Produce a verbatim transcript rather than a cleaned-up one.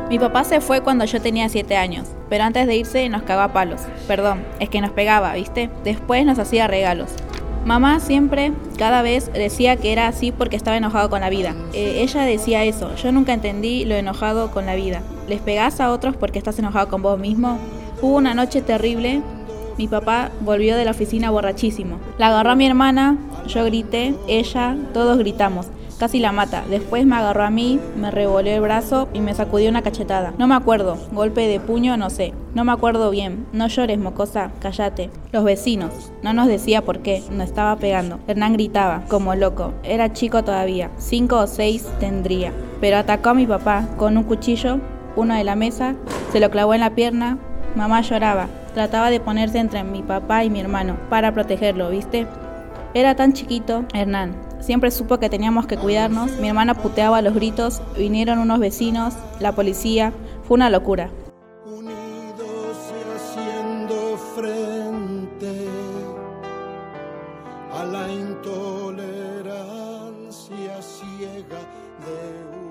Mi papá se fue cuando yo tenía siete años, pero antes de irse nos cagaba a palos. Perdón, es que nos pegaba, ¿viste? Después nos hacía regalos. Mamá siempre, cada vez, decía que era así porque estaba enojado con la vida. Eh, ella decía eso, yo nunca entendí lo enojado con la vida. ¿Les pegás a otros porque estás enojado con vos mismo? Hubo una noche terrible, mi papá volvió de la oficina borrachísimo. La agarró a mi hermana, yo grité, ella, todos gritamos. Casi la mata. Después me agarró a mí, me revolvió el brazo y me sacudió una cachetada. No me acuerdo, golpe de puño, no sé. No me acuerdo bien. No llores, mocosa, cállate. Los vecinos. No nos decía por qué, nos estaba pegando. Hernán gritaba, como loco. Era chico todavía, cinco o seis tendría. Pero atacó a mi papá con un cuchillo, uno de la mesa, se lo clavó en la pierna. Mamá lloraba. Trataba de ponerse entre mi papá y mi hermano para protegerlo, ¿viste? Era tan chiquito, Hernán. Siempre supo que teníamos que cuidarnos. Mi hermana puteaba a los gritos. Vinieron unos vecinos, la policía. Fue una locura. Unidos y haciendo frente a la intolerancia ciega de un